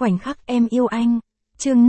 Khoảnh khắc em yêu anh. Chương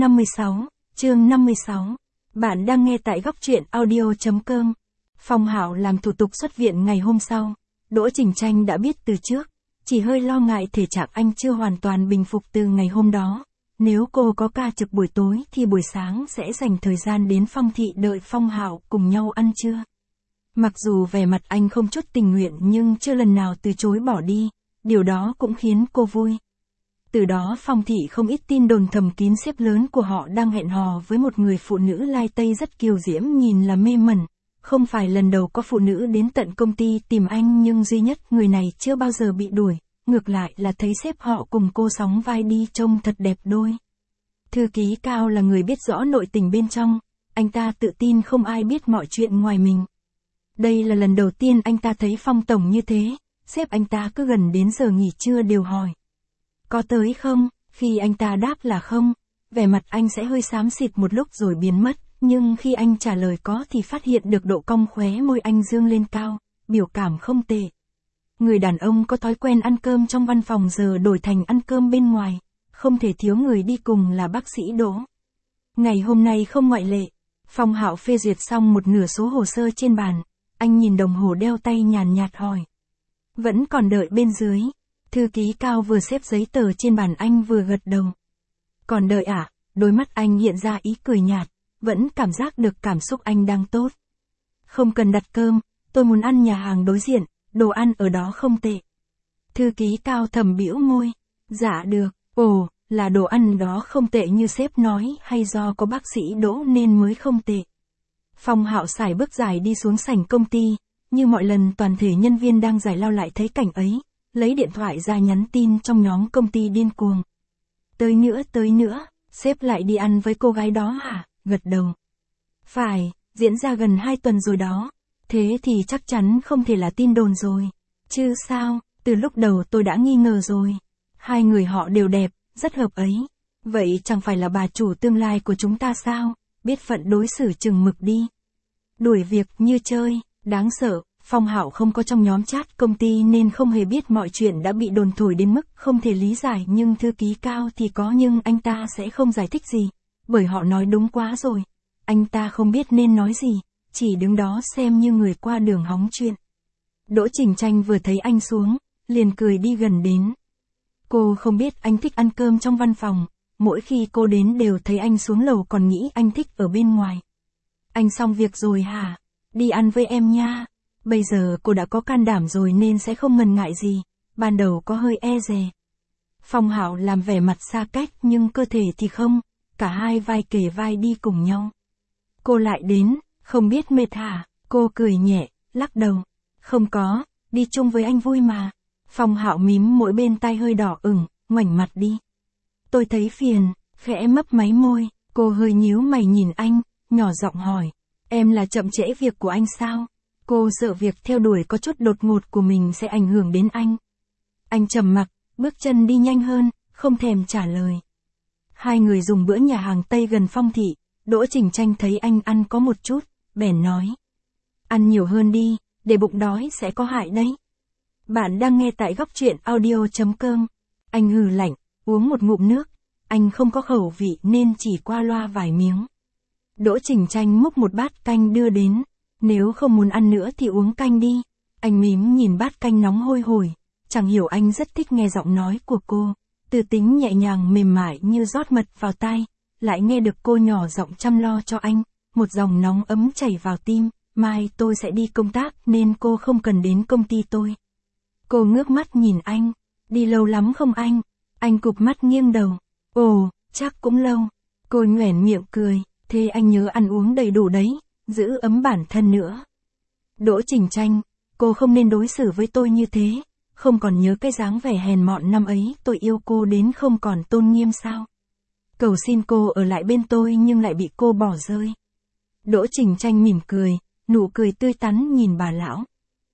56. Bạn đang nghe tại góc truyện audio.com. Phong Hạo làm thủ tục xuất viện ngày hôm sau. Đỗ Trình Tranh đã biết từ trước, chỉ hơi lo ngại thể trạng anh chưa hoàn toàn bình phục từ ngày hôm đó. Nếu cô có ca trực buổi tối thì buổi sáng sẽ dành thời gian đến Phong thị đợi Phong Hạo cùng nhau ăn trưa. Mặc dù vẻ mặt anh không chút tình nguyện nhưng chưa lần nào từ chối bỏ đi, điều đó cũng khiến cô vui. Từ đó Phong thị không ít tin đồn thầm kín sếp lớn của họ đang hẹn hò với một người phụ nữ lai tây rất kiều diễm nhìn là mê mẩn. Không phải lần đầu có phụ nữ đến tận công ty tìm anh nhưng duy nhất người này chưa bao giờ bị đuổi, ngược lại là thấy sếp họ cùng cô sóng vai đi trông thật đẹp đôi. Thư ký Cao là người biết rõ nội tình bên trong, anh ta tự tin không ai biết mọi chuyện ngoài mình. Đây là lần đầu tiên anh ta thấy Phong tổng như thế, sếp anh ta cứ gần đến giờ nghỉ trưa đều hỏi. Có tới không? Khi anh ta đáp là không, vẻ mặt anh sẽ hơi xám xịt một lúc rồi biến mất, nhưng khi anh trả lời có thì phát hiện được độ cong khóe môi anh dương lên cao, biểu cảm không tệ. Người đàn ông có thói quen ăn cơm trong văn phòng giờ đổi thành ăn cơm bên ngoài, không thể thiếu người đi cùng là bác sĩ Đỗ. Ngày hôm nay không ngoại lệ, Phong Hạo phê duyệt xong một nửa số hồ sơ trên bàn, anh nhìn đồng hồ đeo tay nhàn nhạt hỏi. Vẫn còn đợi bên dưới. Thư ký Cao vừa xếp giấy tờ trên bàn anh vừa gật đầu. Còn đợi à? Đôi mắt anh hiện ra ý cười nhạt, vẫn cảm giác được cảm xúc anh đang tốt. Không cần đặt cơm, tôi muốn ăn nhà hàng đối diện, đồ ăn ở đó không tệ. Thư ký Cao thầm bĩu môi. Dạ được. Ồ, là đồ ăn đó không tệ như sếp nói hay do có bác sĩ Đỗ nên mới không tệ. Phong Hạo sải bước dài đi xuống sảnh công ty, như mọi lần toàn thể nhân viên đang giải lao lại thấy cảnh ấy, lấy điện thoại ra nhắn tin trong nhóm công ty điên cuồng. Tới nữa, sếp lại đi ăn với cô gái đó hả? Gật đầu. Phải, diễn ra gần 2 tuần rồi đó. Thế thì chắc chắn không thể là tin đồn rồi. Chứ sao, từ lúc đầu tôi đã nghi ngờ rồi. Hai người họ đều đẹp, rất hợp ấy. Vậy chẳng phải là bà chủ tương lai của chúng ta sao? Biết phận đối xử chừng mực đi. Đuổi việc như chơi, đáng sợ. Phong Hạo không có trong nhóm chat công ty nên không hề biết mọi chuyện đã bị đồn thổi đến mức không thể lý giải, nhưng thư ký Cao thì có, nhưng anh ta sẽ không giải thích gì, bởi họ nói đúng quá rồi. Anh ta không biết nên nói gì, chỉ đứng đó xem như người qua đường hóng chuyện. Đỗ Trình Tranh vừa thấy anh xuống, liền cười đi gần đến. Cô không biết anh thích ăn cơm trong văn phòng, mỗi khi cô đến đều thấy anh xuống lầu còn nghĩ anh thích ở bên ngoài. Anh xong việc rồi hả? Đi ăn với em nha. Bây giờ cô đã có can đảm rồi nên sẽ không ngần ngại gì, ban đầu có hơi e dè. Phong Hạo làm vẻ mặt xa cách nhưng cơ thể thì không, cả hai vai kề vai đi cùng nhau. Cô lại đến, không biết mệt hả? Cô cười nhẹ, lắc đầu. Không có, đi chung với anh vui mà. Phong Hạo mím mỗi bên tai hơi đỏ ửng, ngoảnh mặt đi. Tôi thấy phiền, khẽ mấp máy môi, cô hơi nhíu mày nhìn anh, nhỏ giọng hỏi. Em là chậm trễ việc của anh sao? Cô sợ việc theo đuổi có chút đột ngột của mình sẽ ảnh hưởng đến anh. Anh trầm mặc, bước chân đi nhanh hơn, không thèm trả lời. Hai người dùng bữa nhà hàng Tây gần Phong thị, Đỗ Trình Tranh thấy anh ăn có một chút, bèn nói. Ăn nhiều hơn đi, để bụng đói sẽ có hại đấy. Bạn đang nghe tại góc truyện audio.com. Anh hừ lạnh, uống một ngụm nước, anh không có khẩu vị nên chỉ qua loa vài miếng. Đỗ Trình Tranh múc một bát canh đưa đến. Nếu không muốn ăn nữa thì uống canh đi. Anh mím nhìn bát canh nóng hôi hổi, chẳng hiểu anh rất thích nghe giọng nói của cô, từ tính nhẹ nhàng mềm mại như rót mật vào tai, lại nghe được cô nhỏ giọng chăm lo cho anh, một dòng nóng ấm chảy vào tim. Mai tôi sẽ đi công tác nên cô không cần đến công ty tôi. Cô ngước mắt nhìn anh. Đi lâu lắm không anh? Anh cụp mắt nghiêng đầu. Ồ, chắc cũng lâu. Cô nhoẻn miệng cười. Thế anh nhớ ăn uống đầy đủ đấy, giữ ấm bản thân nữa. Đỗ Trình Tranh, cô không nên đối xử với tôi như thế, không còn nhớ cái dáng vẻ hèn mọn năm ấy tôi yêu cô đến không còn tôn nghiêm sao? Cầu xin cô ở lại bên tôi nhưng lại bị cô bỏ rơi. Đỗ Trình Tranh mỉm cười, nụ cười tươi tắn nhìn bà lão.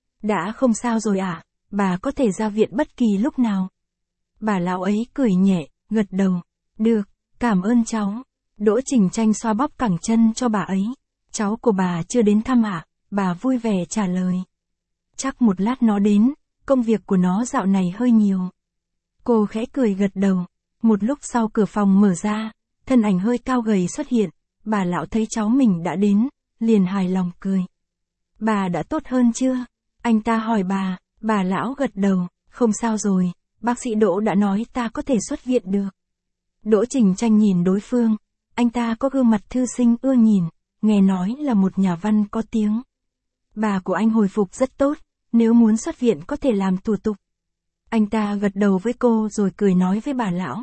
Đã không sao rồi à, bà có thể ra viện bất kỳ lúc nào. Bà lão ấy cười nhẹ, gật đầu. Được, cảm ơn cháu. Đỗ Trình Tranh xoa bóp cẳng chân cho bà ấy. Cháu của bà chưa đến thăm ạ? Bà vui vẻ trả lời. Chắc một lát nó đến, công việc của nó dạo này hơi nhiều. Cô khẽ cười gật đầu. Một lúc sau cửa phòng mở ra, thân ảnh hơi cao gầy xuất hiện, bà lão thấy cháu mình đã đến, liền hài lòng cười. Bà đã tốt hơn chưa? Anh ta hỏi bà lão gật đầu, không sao rồi, bác sĩ Đỗ đã nói ta có thể xuất viện được. Đỗ Trình Tranh nhìn đối phương, anh ta có gương mặt thư sinh ưa nhìn, nghe nói là một nhà văn có tiếng. Bà của anh hồi phục rất tốt, nếu muốn xuất viện có thể làm thủ tục. Anh ta gật đầu với cô rồi cười nói với bà lão.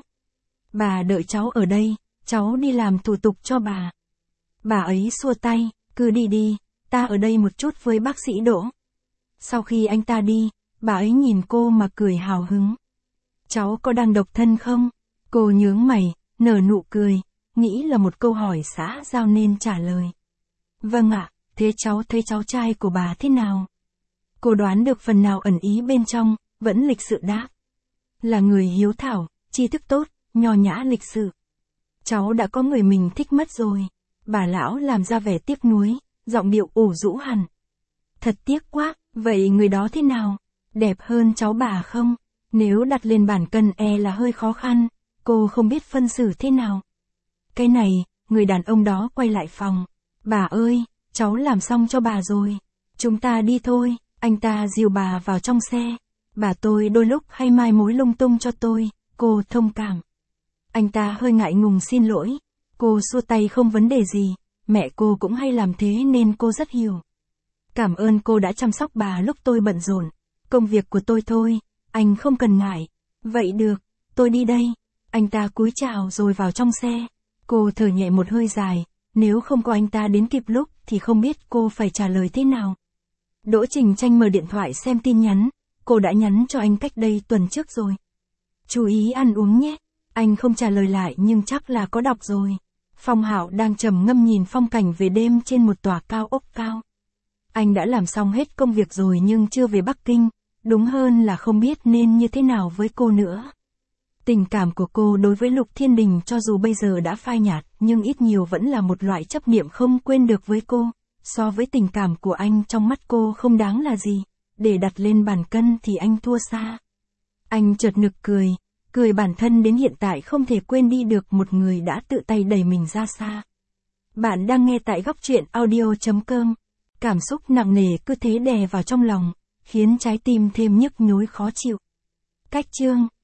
Bà đợi cháu ở đây, cháu đi làm thủ tục cho bà. Bà ấy xua tay, cứ đi đi, ta ở đây một chút với bác sĩ Đỗ. Sau khi anh ta đi, bà ấy nhìn cô mà cười hào hứng. Cháu có đang độc thân không? Cô nhướng mày, nở nụ cười, nghĩ là một câu hỏi xã giao nên trả lời. Vâng ạ, thế cháu thấy cháu trai của bà thế nào? Cô đoán được phần nào ẩn ý bên trong, vẫn lịch sự đáp. Là người hiếu thảo, tri thức tốt, nho nhã lịch sự. Cháu đã có người mình thích mất rồi. Bà lão làm ra vẻ tiếc nuối, giọng điệu ủ rũ hẳn. Thật tiếc quá, vậy người đó thế nào? Đẹp hơn cháu bà không? Nếu đặt lên bàn cân là hơi khó khăn, cô không biết phân xử thế nào. Cái này, người đàn ông đó quay lại phòng. Bà ơi, cháu làm xong cho bà rồi. Chúng ta đi thôi, anh ta dìu bà vào trong xe. Bà tôi đôi lúc hay mai mối lung tung cho tôi, cô thông cảm. Anh ta hơi ngại ngùng xin lỗi. Cô xua tay không vấn đề gì, mẹ cô cũng hay làm thế nên cô rất hiểu. Cảm ơn cô đã chăm sóc bà lúc tôi bận rộn. Công việc của tôi thôi, anh không cần ngại. Vậy được, tôi đi đây. Anh ta cúi chào rồi vào trong xe. Cô thở nhẹ một hơi dài, nếu không có anh ta đến kịp lúc thì không biết cô phải trả lời thế nào. Đỗ Trình Tranh mở điện thoại xem tin nhắn, cô đã nhắn cho anh cách đây tuần trước rồi. Chú ý ăn uống nhé. Anh không trả lời lại nhưng chắc là có đọc rồi. Phong Hạo đang trầm ngâm nhìn phong cảnh về đêm trên một tòa cao ốc cao. Anh đã làm xong hết công việc rồi nhưng chưa về Bắc Kinh, đúng hơn là không biết nên như thế nào với cô nữa. Tình cảm của cô đối với Lục Thiên Đình cho dù bây giờ đã phai nhạt, nhưng ít nhiều vẫn là một loại chấp niệm không quên được với cô. So với tình cảm của anh trong mắt cô không đáng là gì, để đặt lên bàn cân thì anh thua xa. Anh chợt nực cười bản thân đến hiện tại không thể quên đi được một người đã tự tay đẩy mình ra xa. Bạn đang nghe tại góc truyện audio.com. Cảm xúc nặng nề cứ thế đè vào trong lòng, khiến trái tim thêm nhức nhối khó chịu. Cách chương